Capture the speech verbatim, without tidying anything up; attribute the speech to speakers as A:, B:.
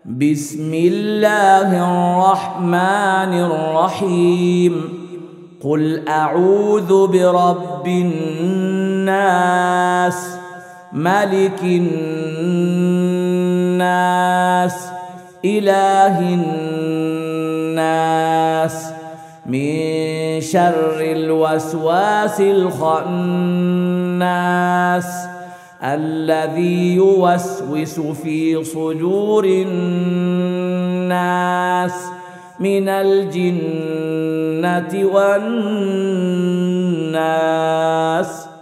A: بسم الله الرحمن الرحيم قل أعوذ برب الناس ملك الناس إله الناس من شر الوسواس الخناس الذي يوسوس في صدور الناس من الجنة والناس.